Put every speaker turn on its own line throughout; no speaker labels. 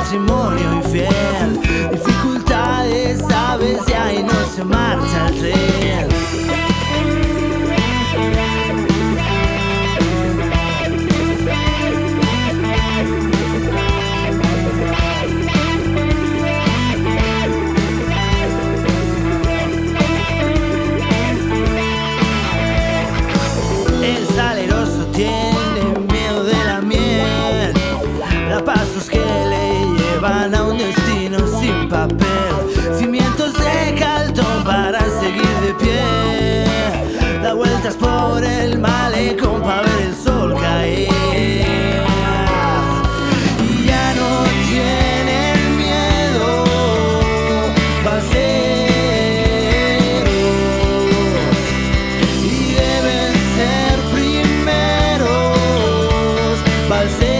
matrimonio infiel. Dificultades, sabes, y ahí no se marcha el tren. El saleroso tiene miedo de la miel, da pasos que le llevan a un destino sin papel, cimientos de cartón para seguir de pie, da vueltas por el malecón para ver el sol caer. Y ya no tienen miedo, balseros, y deben ser primeros, balseros.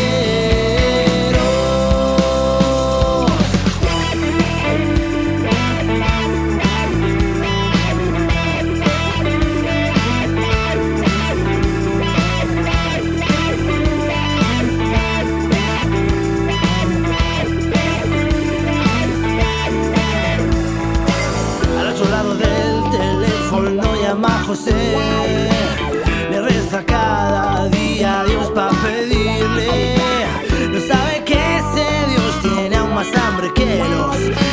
Al otro lado del teléfono llama José, le reza cada día a Dios para pedirle. No sabe que ese Dios tiene aún más hambre que los